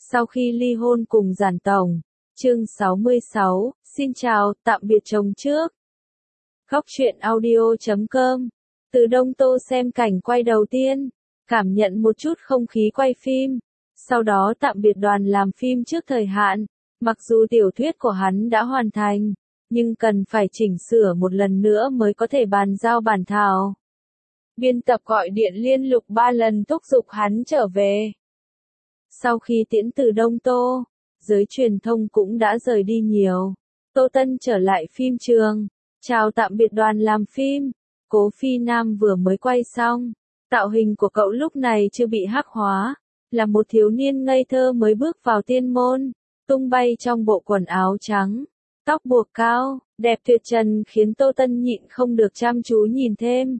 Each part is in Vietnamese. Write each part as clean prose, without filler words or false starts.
Sau khi ly hôn cùng Giản Tổng. Chương 66, xin chào, tạm biệt chồng trước. Góc truyện audio.com. Từ Đông Tô xem cảnh quay đầu tiên, cảm nhận một chút không khí quay phim. Sau đó tạm biệt đoàn làm phim trước thời hạn. Mặc dù tiểu thuyết của hắn đã hoàn thành, nhưng cần phải chỉnh sửa một lần nữa mới có thể bàn giao bản thảo. Biên tập gọi điện liên tục 3 lần thúc giục hắn trở về. Sau khi tiễn Từ Đông Tô, giới truyền thông cũng đã rời đi nhiều. Tô Tân trở lại phim trường, chào tạm biệt đoàn làm phim. Cố Phi Nam vừa mới quay xong, tạo hình của cậu lúc này chưa bị hắc hóa, là một thiếu niên ngây thơ mới bước vào tiên môn, tung bay trong bộ quần áo trắng, tóc buộc cao, đẹp tuyệt trần khiến Tô Tân nhịn không được chăm chú nhìn thêm.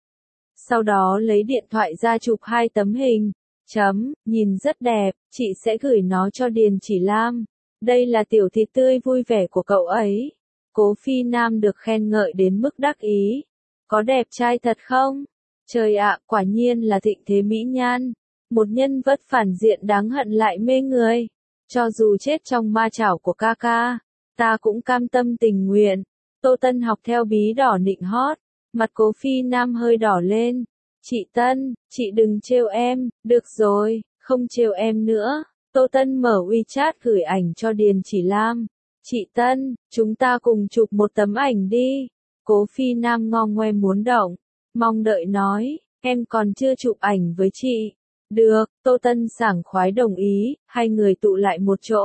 Sau đó lấy điện thoại ra chụp 2 tấm hình. Nhìn rất đẹp, chị sẽ gửi nó cho Điền Chỉ Lam. Đây là tiểu thịt tươi vui vẻ của cậu ấy. Cố Phi Nam được khen ngợi đến mức đắc ý. Có đẹp trai thật không? Trời ạ, quả nhiên là thịnh thế mỹ nhan. Một nhân vật phản diện đáng hận lại mê người. Cho dù chết trong ma chảo của ca ca, ta cũng cam tâm tình nguyện. Tô Tân học theo bí đỏ nịnh hót. Mặt Cố Phi Nam hơi đỏ lên. Chị Tân, chị đừng trêu em, được rồi, không trêu em nữa. Tô Tân mở WeChat gửi ảnh cho Điền Chỉ Lam. Chị Tân, chúng ta cùng chụp một tấm ảnh đi. Cố Phi Nam ngong ngoe muốn động, mong đợi nói, em còn chưa chụp ảnh với chị. Được, Tô Tân sảng khoái đồng ý, hai người tụ lại một chỗ.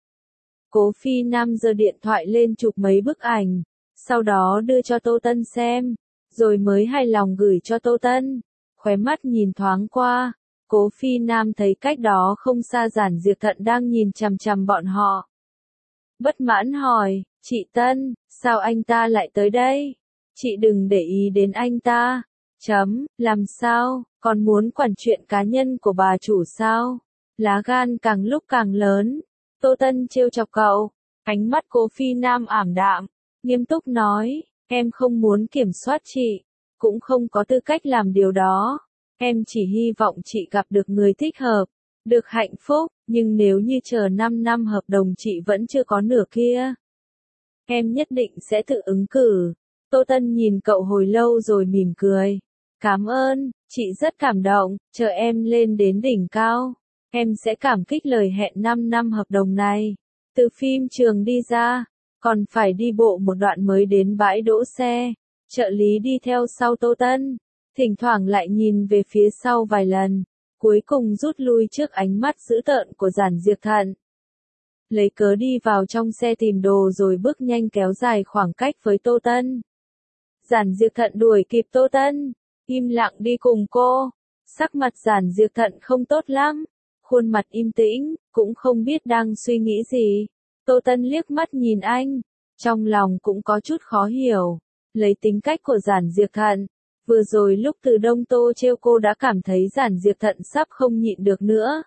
Cố Phi Nam giơ điện thoại lên chụp mấy bức ảnh, sau đó đưa cho Tô Tân xem, rồi mới hài lòng gửi cho Tô Tân. Khóe mắt nhìn thoáng qua, Cố Phi Nam thấy cách đó không xa Giản Diệp Thận đang nhìn chằm chằm bọn họ. Bất mãn hỏi, chị Tân, sao anh ta lại tới đây? Chị đừng để ý đến anh ta. Làm sao, còn muốn quản chuyện cá nhân của bà chủ sao? Lá gan càng lúc càng lớn. Tô Tân trêu chọc cậu, ánh mắt Cố Phi Nam ảm đạm, nghiêm túc nói, em không muốn kiểm soát chị, cũng không có tư cách làm điều đó. Em chỉ hy vọng chị gặp được người thích hợp, được hạnh phúc, nhưng nếu như chờ 5 năm hợp đồng chị vẫn chưa có nửa kia, em nhất định sẽ tự ứng cử. Tô Tân nhìn cậu hồi lâu rồi mỉm cười. Cảm ơn, chị rất cảm động, chờ em lên đến đỉnh cao, em sẽ cảm kích lời hẹn 5 năm hợp đồng này. Từ phim trường đi ra, còn phải đi bộ một đoạn mới đến bãi đỗ xe. Trợ lý đi theo sau Tô Tân, thỉnh thoảng lại nhìn về phía sau vài lần, cuối cùng rút lui trước ánh mắt dữ tợn của Giản Diệp Thận. Lấy cớ đi vào trong xe tìm đồ rồi bước nhanh kéo dài khoảng cách với Tô Tân. Giản Diệp Thận đuổi kịp Tô Tân, im lặng đi cùng cô. Sắc mặt Giản Diệp Thận không tốt lắm, khuôn mặt im tĩnh, cũng không biết đang suy nghĩ gì. Tô Tân liếc mắt nhìn anh, trong lòng cũng có chút khó hiểu. Lấy tính cách của Giản Diệp Thận, vừa rồi lúc Từ Đông Tô trêu cô đã cảm thấy Giản Diệp Thận sắp không nhịn được nữa.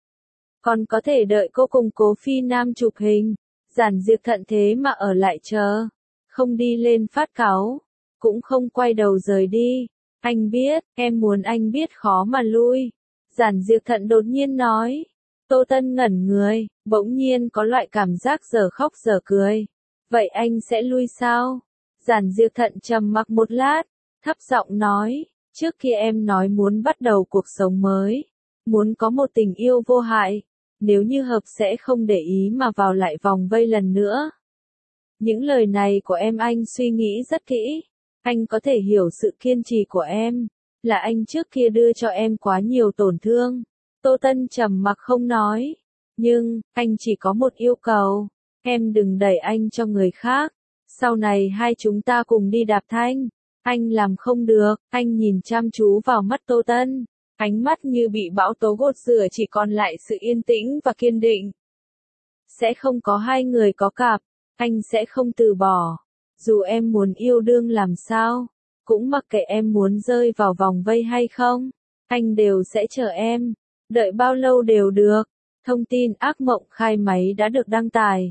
Còn có thể đợi cô cùng Cố Phi Nam chụp hình, Giản Diệp Thận thế mà ở lại chờ, không đi lên phát cáu, cũng không quay đầu rời đi. Anh biết, em muốn anh biết khó mà lui. Giản Diệp Thận đột nhiên nói. Tô Tân ngẩn người, bỗng nhiên có loại cảm giác giờ khóc giờ cười. Vậy anh sẽ lui sao? Giản Diệp Thận trầm mặc một lát, thấp giọng nói, trước kia em nói muốn bắt đầu cuộc sống mới, muốn có một tình yêu vô hại, nếu như hợp sẽ không để ý mà vào lại vòng vây lần nữa. Những lời này của em anh suy nghĩ rất kỹ, anh có thể hiểu sự kiên trì của em, là anh trước kia đưa cho em quá nhiều tổn thương. Tô Tân trầm mặc không nói, nhưng, anh chỉ có một yêu cầu, em đừng đẩy anh cho người khác. Sau này hai chúng ta cùng đi đạp thanh. Anh làm không được. Anh nhìn chăm chú vào mắt Tô Tân, ánh mắt như bị bão tố gột rửa, chỉ còn lại sự yên tĩnh và kiên định. Sẽ không có hai người có cặp, anh sẽ không từ bỏ. Dù em muốn yêu đương làm sao, cũng mặc kệ em muốn rơi vào vòng vây hay không, anh đều sẽ chờ em. Đợi bao lâu đều được. Thông tin ác mộng khai máy đã được đăng tải.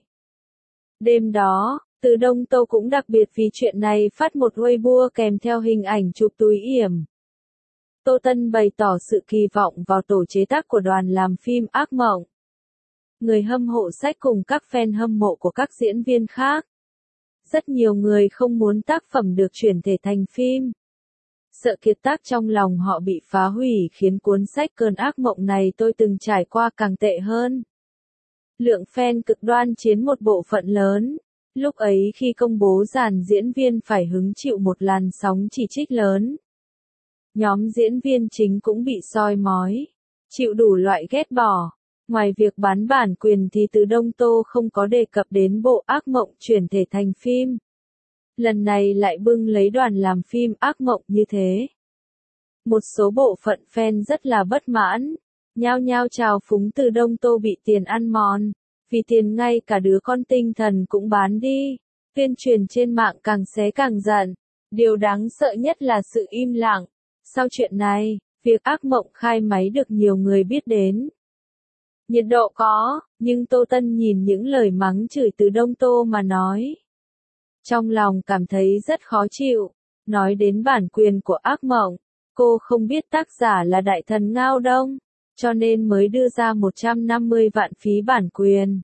Đêm đó, Từ Đông Tô cũng đặc biệt vì chuyện này phát một Weibo kèm theo hình ảnh chụp túi yểm. Tô Tân bày tỏ sự kỳ vọng vào tổ chế tác của đoàn làm phim ác mộng. người hâm mộ sách cùng các fan hâm mộ của các diễn viên khác. Rất nhiều người không muốn tác phẩm được chuyển thể thành phim. Sợ kiệt tác trong lòng họ bị phá hủy khiến cuốn sách Cơn ác mộng này tôi từng trải qua càng tệ hơn. Lượng fan cực đoan chiếm một bộ phận lớn. Lúc ấy khi công bố dàn diễn viên phải hứng chịu một làn sóng chỉ trích lớn. Nhóm diễn viên chính cũng bị soi mói, chịu đủ loại ghét bỏ. Ngoài việc bán bản quyền thì Từ Đông Tô không có đề cập đến bộ ác mộng chuyển thể thành phim. Lần này lại bưng lấy đoàn làm phim ác mộng như thế. Một số bộ phận fan rất là bất mãn, nhao nhao trào phúng Từ Đông Tô bị tiền ăn mòn, vì tiền ngay cả đứa con tinh thần cũng bán đi. Tuyên truyền trên mạng càng xé càng giận. Điều đáng sợ nhất là sự im lặng. Sau chuyện này, việc ác mộng khai máy được nhiều người biết đến. Nhiệt độ có, nhưng Tô Tân nhìn những lời mắng chửi Từ Đông Tô mà nói. Trong lòng cảm thấy rất khó chịu. Nói đến bản quyền của ác mộng, cô không biết tác giả là Đại Thần Ngao Đông, cho nên mới đưa ra 150 vạn phí bản quyền.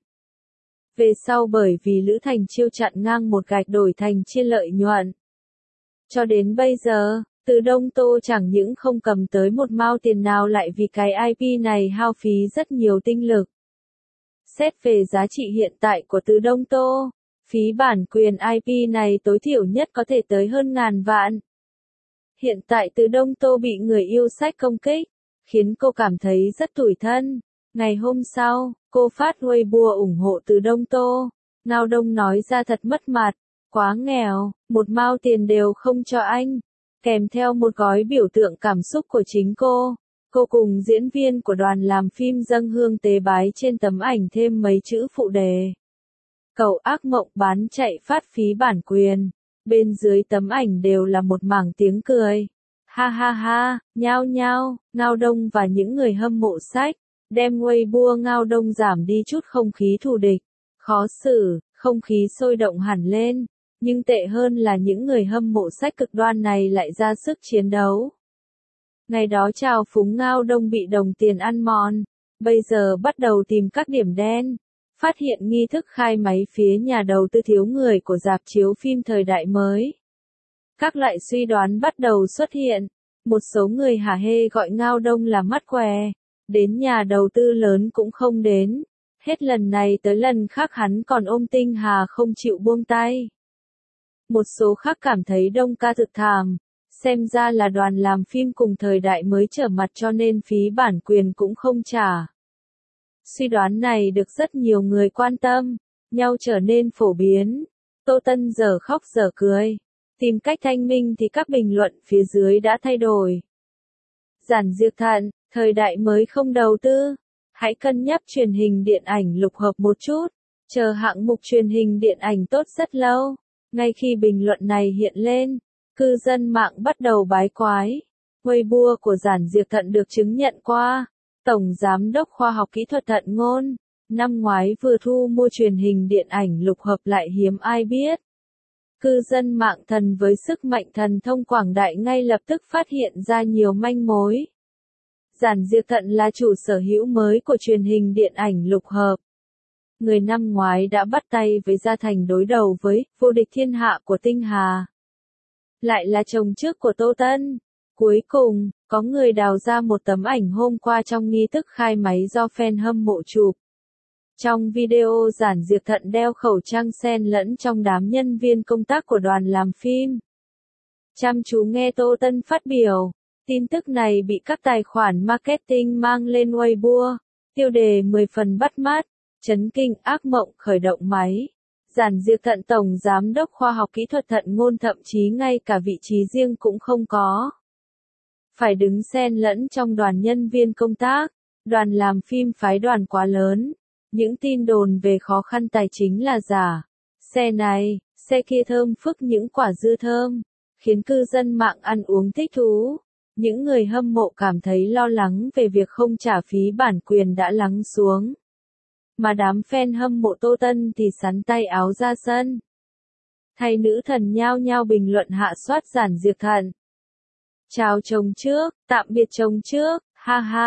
Về sau bởi vì Lữ Thành Chiêu chặn ngang một gạch đổi thành chia lợi nhuận. Cho đến bây giờ, Từ Đông Tô chẳng những không cầm tới một mao tiền nào lại vì cái IP này hao phí rất nhiều tinh lực. Xét về giá trị hiện tại của Từ Đông Tô, phí bản quyền IP này tối thiểu nhất có thể tới hơn ngàn vạn. Hiện tại Từ Đông Tô bị người yêu sách công kích, khiến cô cảm thấy rất tủi thân. Ngày hôm sau, cô phát Weibo ủng hộ Từ Đông Tô. Ngao Đông nói ra thật mất mặt, quá nghèo, một mao tiền đều không cho anh. Kèm theo một gói biểu tượng cảm xúc của chính cô. Cô cùng diễn viên của đoàn làm phim dâng hương tế bái trên tấm ảnh thêm mấy chữ phụ đề. Cầu ác mộng bán chạy phát phí bản quyền. Bên dưới tấm ảnh đều là một mảng tiếng cười. Ha ha ha, nhao nhao, Ngao Đông và những người hâm mộ sách, đem Weibo Ngao Đông giảm đi chút không khí thù địch, khó xử, không khí sôi động hẳn lên. Nhưng tệ hơn là những người hâm mộ sách cực đoan này lại ra sức chiến đấu. Ngày đó trào phúng Ngao Đông bị đồng tiền ăn mòn, bây giờ bắt đầu tìm các điểm đen. Phát hiện nghi thức khai máy phía nhà đầu tư thiếu người của rạp chiếu phim thời đại mới. Các loại suy đoán bắt đầu xuất hiện. Một số người hả hê gọi Ngao Đông là mắt què. Đến nhà đầu tư lớn cũng không đến. Hết lần này tới lần khác hắn còn ôm Tinh Hà không chịu buông tay. Một số khác cảm thấy Đông ca thực thảm. Xem ra là đoàn làm phim cùng thời đại mới trở mặt cho nên phí bản quyền cũng không trả. Suy đoán này được rất nhiều người quan tâm, nhau trở nên phổ biến. Tô Tân giờ khóc giờ cười. Tìm cách thanh minh thì các bình luận phía dưới đã thay đổi. Giản Diệp Thận, thời đại mới không đầu tư. Hãy cân nhắc truyền hình điện ảnh lục hợp một chút. Chờ hạng mục truyền hình điện ảnh tốt rất lâu. Ngay khi bình luận này hiện lên, cư dân mạng bắt đầu bái quái. Weibo của Giản Diệp Thận được chứng nhận qua. Tổng Giám đốc Khoa học Kỹ thuật Thận Ngôn, năm ngoái vừa thu mua truyền hình điện ảnh lục hợp lại hiếm ai biết. Cư dân mạng thần với sức mạnh thần thông quảng đại ngay lập tức phát hiện ra nhiều manh mối. Giản Diệp Thận là chủ sở hữu mới của truyền hình điện ảnh lục hợp. Người năm ngoái đã bắt tay với Gia Thành đối đầu với Vô địch thiên hạ của Tinh Hà. Lại là chồng trước của Tô Tân. Cuối cùng, có người đào ra một tấm ảnh hôm qua trong nghi thức khai máy do fan hâm mộ chụp. Trong video Giản Diệp Thận đeo khẩu trang xen lẫn trong đám nhân viên công tác của đoàn làm phim. Chăm chú nghe Tô Tân phát biểu. Tin tức này bị các tài khoản marketing mang lên Weibo. Tiêu đề 10 phần bắt mắt. Chấn kinh ác mộng khởi động máy. Giản Diệp Thận Tổng Giám đốc Khoa học Kỹ thuật Thận Ngôn thậm chí ngay cả vị trí riêng cũng không có. Phải đứng xen lẫn trong đoàn nhân viên công tác. Đoàn làm phim phái đoàn quá lớn. Những tin đồn về khó khăn tài chính là giả. Xe này, xe kia thơm phức những quả dưa thơm. Khiến cư dân mạng ăn uống thích thú. Những người hâm mộ cảm thấy lo lắng về việc không trả phí bản quyền đã lắng xuống. Mà đám fan hâm mộ Tô Tân thì sắn tay áo ra sân. Thay nữ thần nhao nhao bình luận hạ soát Giản Diệp Thận. Chào chồng trước, tạm biệt chồng trước, ha ha,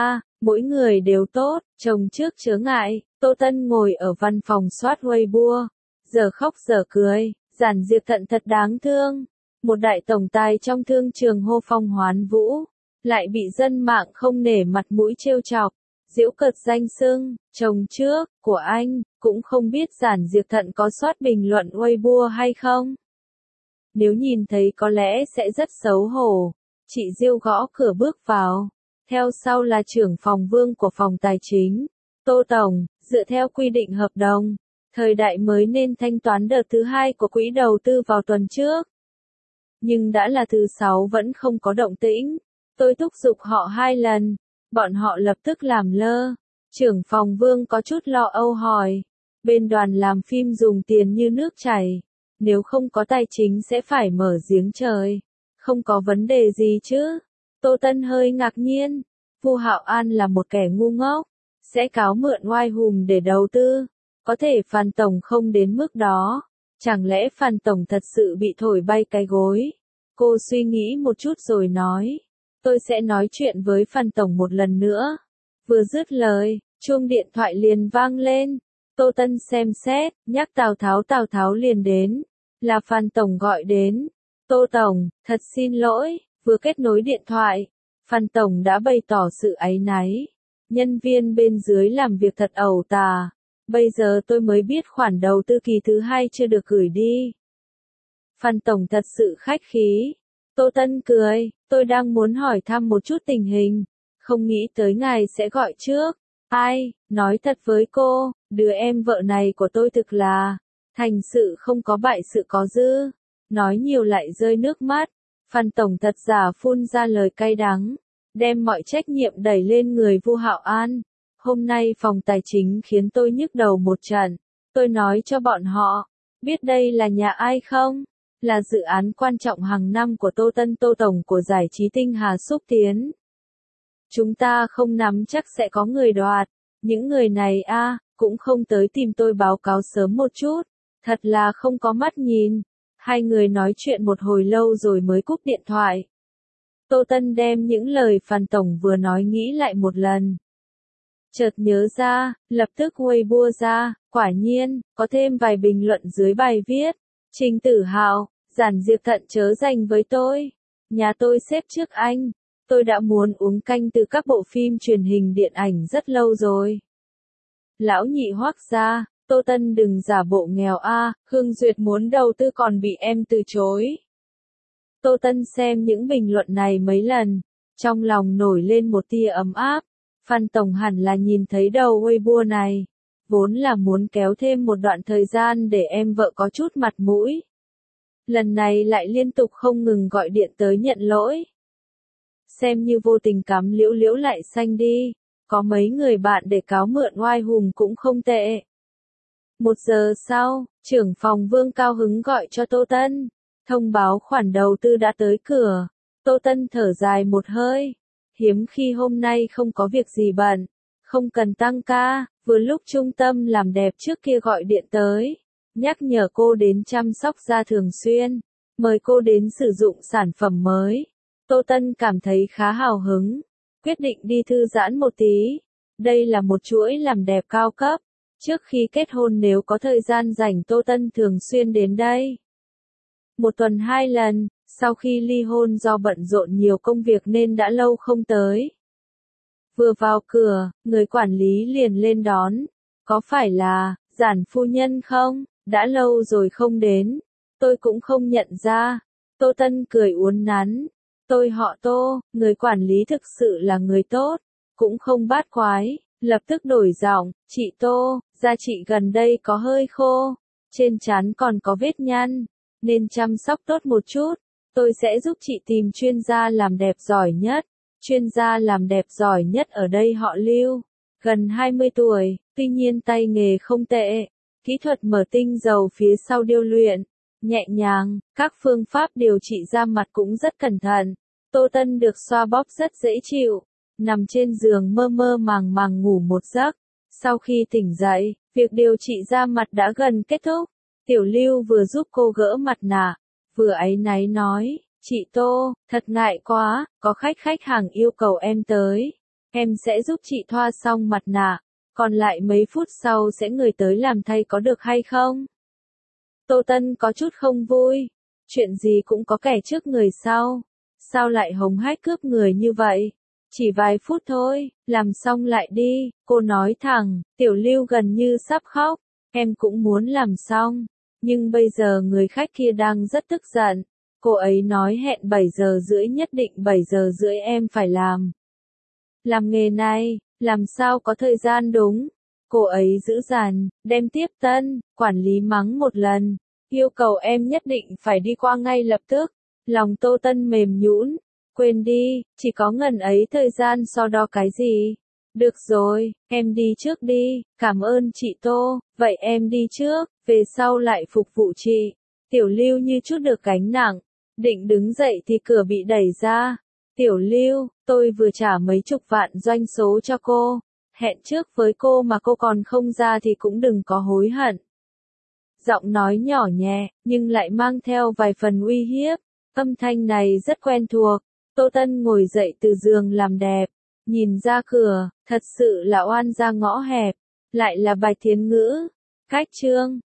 Mỗi người đều tốt, chồng trước chớ ngại. Tô Tân ngồi ở văn phòng soát Weibo, giờ khóc giờ cười, Giản Diệp Thận thật đáng thương. Một đại tổng tài trong thương trường hô phong hoán vũ, lại bị dân mạng không nể mặt mũi trêu chọc, giễu cợt danh xưng, chồng trước của anh, cũng không biết Giản Diệp Thận có soát bình luận Weibo hay không. Nếu nhìn thấy có lẽ sẽ rất xấu hổ. Chị Diêu gõ cửa bước vào, theo sau là trưởng phòng Vương của phòng tài chính. Tô Tổng, dựa theo quy định hợp đồng, thời đại mới nên thanh toán đợt thứ 2 của quỹ đầu tư vào tuần trước. Nhưng đã là thứ 6 vẫn không có động tĩnh. Tôi thúc giục họ 2 lần, bọn họ lập tức làm lơ. Trưởng phòng Vương có chút lo âu hỏi, bên đoàn làm phim dùng tiền như nước chảy, nếu không có tài chính sẽ phải mở giếng trời. Không có vấn đề gì chứ? Tô Tân hơi ngạc nhiên. Vu Hạo An là một kẻ ngu ngốc, sẽ cáo mượn oai hùng để đầu tư. Có thể Phan Tổng không đến mức đó. Chẳng lẽ Phan Tổng thật sự bị thổi bay cái gối? Cô suy nghĩ một chút rồi nói. Tôi sẽ nói chuyện với Phan Tổng một lần nữa. Vừa dứt lời, chuông điện thoại liền vang lên. Tô Tân xem xét, nhắc Tào Tháo liền đến. Là Phan Tổng gọi đến. Tô Tổng, thật xin lỗi, vừa kết nối điện thoại. Phan Tổng đã bày tỏ sự áy náy. Nhân viên bên dưới làm việc thật ẩu tà. Bây giờ tôi mới biết khoản đầu tư kỳ thứ 2 chưa được gửi đi. Phan Tổng thật sự khách khí. Tô Tân cười, tôi đang muốn hỏi thăm một chút tình hình. Không nghĩ tới ngài sẽ gọi trước. Ai, nói thật với cô, đứa em vợ này của tôi thực là thành sự không có bại sự có dư. Nói nhiều lại rơi nước mắt. Phan Tổng thật giả phun ra lời cay đắng, đem mọi trách nhiệm đẩy lên người Vu Hạo An. Hôm nay phòng tài chính khiến tôi nhức đầu một trận. Tôi nói cho bọn họ, biết đây là nhà ai không? Là dự án quan trọng hàng năm của Tô Tân Tô Tổng của giải trí Tinh Hà xúc tiến. Chúng ta không nắm chắc sẽ có người đoạt. Những người này cũng không tới tìm tôi báo cáo sớm một chút. Thật là không có mắt nhìn. Hai người nói chuyện một hồi lâu rồi mới cúp điện thoại. Tô Tân đem những lời Phan Tổng vừa nói nghĩ lại một lần. Chợt nhớ ra, lập tức Weibo ra, quả nhiên, có thêm vài bình luận dưới bài viết. Trình Tử Hạo, Giản Diệp Thận chớ giành với tôi. Nhà tôi xếp trước anh. Tôi đã muốn uống canh từ các bộ phim truyền hình điện ảnh rất lâu rồi. Lão nhị Hoắc gia, Tô Tân đừng giả bộ nghèo Hương Duyệt muốn đầu tư còn bị em từ chối. Tô Tân xem những bình luận này mấy lần, trong lòng nổi lên một tia ấm áp. Phan Tổng hẳn là nhìn thấy đầu Weibo này, vốn là muốn kéo thêm một đoạn thời gian để em vợ có chút mặt mũi. Lần này lại liên tục không ngừng gọi điện tới nhận lỗi. Xem như vô tình cắm liễu liễu lại xanh đi, có mấy người bạn để cáo mượn oai hùng cũng không tệ. 1 giờ sau, trưởng phòng Vương cao hứng gọi cho Tô Tân, thông báo khoản đầu tư đã tới cửa. Tô Tân thở dài một hơi, hiếm khi hôm nay không có việc gì bận, không cần tăng ca. Vừa lúc trung tâm làm đẹp trước kia gọi điện tới, nhắc nhở cô đến chăm sóc da thường xuyên, mời cô đến sử dụng sản phẩm mới. Tô Tân cảm thấy khá hào hứng, quyết định đi thư giãn một tí. Đây là một chuỗi làm đẹp cao cấp. Trước khi kết hôn nếu có thời gian rảnh Tô Tân thường xuyên đến đây. 1 tuần 2 lần, sau khi ly hôn do bận rộn nhiều công việc nên đã lâu không tới. Vừa vào cửa, người quản lý liền lên đón. Có phải là Giản phu nhân không? Đã lâu rồi không đến. Tôi cũng không nhận ra. Tô Tân cười uốn nắn. Tôi họ Tô, người quản lý thực sự là người tốt, cũng không bát quái. Lập tức đổi giọng, chị Tô, da chị gần đây có hơi khô, trên trán còn có vết nhăn, nên chăm sóc tốt một chút. Tôi sẽ giúp chị tìm chuyên gia làm đẹp giỏi nhất. Chuyên gia làm đẹp giỏi nhất ở đây họ Lưu, gần 20 tuổi, tuy nhiên tay nghề không tệ. Kỹ thuật mở tinh dầu phía sau điêu luyện, nhẹ nhàng, các phương pháp điều trị da mặt cũng rất cẩn thận. Tô Tân được xoa bóp rất dễ chịu, nằm trên giường mơ mơ màng màng ngủ một giấc. Sau khi tỉnh dậy, việc điều trị da mặt đã gần kết thúc. Tiểu Lưu vừa giúp cô gỡ mặt nạ, vừa áy náy nói, chị Tô, thật ngại quá, có khách hàng yêu cầu em tới. Em sẽ giúp chị thoa xong mặt nạ, còn lại mấy phút sau sẽ người tới làm thay có được hay không? Tô Tân có chút không vui. Chuyện gì cũng có kẻ trước người sau. Sao lại hống hách cướp người như vậy? Chỉ vài phút thôi, làm xong lại đi, cô nói thẳng. Tiểu Lưu gần như sắp khóc. Em cũng muốn làm xong. Nhưng bây giờ người khách kia đang rất tức giận. Cô ấy nói hẹn 7 giờ rưỡi, nhất định 7 giờ rưỡi em phải làm. Làm nghề này, làm sao có thời gian đúng? Cô ấy dữ dằn, đem tiếp tân, quản lý mắng một lần. Yêu cầu em nhất định phải đi qua ngay lập tức. Lòng Tô Tân mềm nhũn. Quên đi, chỉ có ngần ấy thời gian so đo cái gì. Được rồi, em đi trước đi, cảm ơn chị Tô, vậy em đi trước, về sau lại phục vụ chị. Tiểu Lưu như chút được gánh nặng, định đứng dậy thì cửa bị đẩy ra. Tiểu Lưu, tôi vừa trả mấy chục vạn doanh số cho cô. Hẹn trước với cô mà cô còn không ra thì cũng đừng có hối hận. Giọng nói nhỏ nhẹ, nhưng lại mang theo vài phần uy hiếp. Âm thanh này rất quen thuộc. Tô Tân ngồi dậy từ giường làm đẹp. Nhìn ra cửa, thật sự là oan ra ngõ hẹp. Lại là Bạch Thiến Ngữ. Cách chương